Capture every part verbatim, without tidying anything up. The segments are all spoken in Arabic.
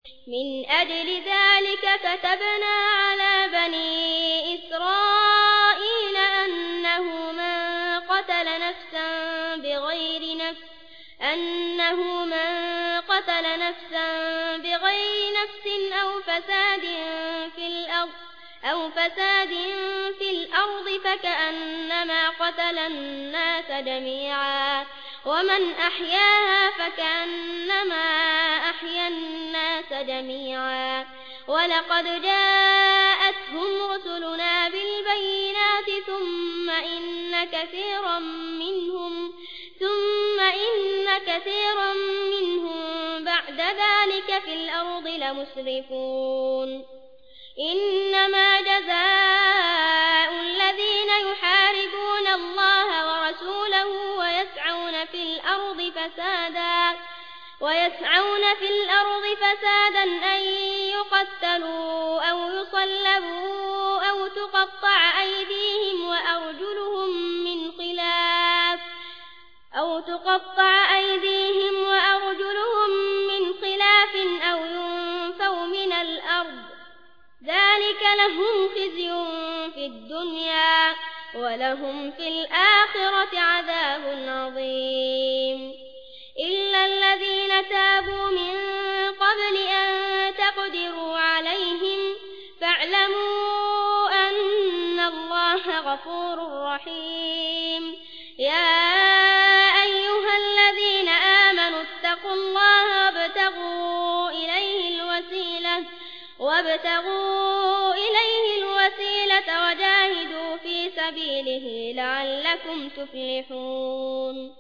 من أجل ذلك كتبنا على بني إسرائيل أنه من قتل نفسا بغير نفس أنه من قتل نفسا بغير نفس أو فساد في الأرض أو فساد في الأرض فكأنما قتل الناس جميعا ومن أحياها فكأنما أحيا الناس جميعا ولقد جاءتهم رسلنا بالبينات ثم إن كثيرا منهم ثم إن كثيرا منهم بعد ذلك في الأرض لمسرفون إنما جزاء الذين يحاربون الله ورسوله ويسعون في الأرض فسادا ويسعون في الأرض فسادا أن يقتلوا أو يصلبوا أو تقطع أيديهم وأرجلهم من خلاف أو تقطع أيديهم وأرجلهم من خلاف أو ينفوا من الأرض ذلك لهم خزي في الدنيا ولهم في الآخرة عذاب عظيم إلا الذين تابوا من قبل أن تقدروا عليهم فاعلموا أن الله غفور رحيم يا أيها الذين آمنوا اتقوا الله وابتغوا إليه الوسيلة وابتغوا إليه الوسيلة وجاهدوا في سبيله لعلكم تفلحون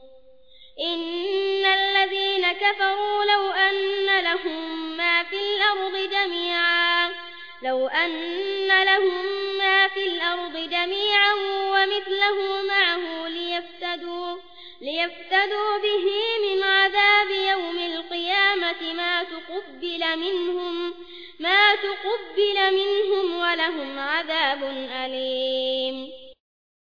إن الذين كفروا لو أن لهم ما في الأرض جميعا لو أن لهم ما في الأرض جميعا ومثله معه ليفتدوا ليفتدوا به من عذاب يوم القيامة ما تقبل منهم ما تقبل منهم ولهم عذاب أليم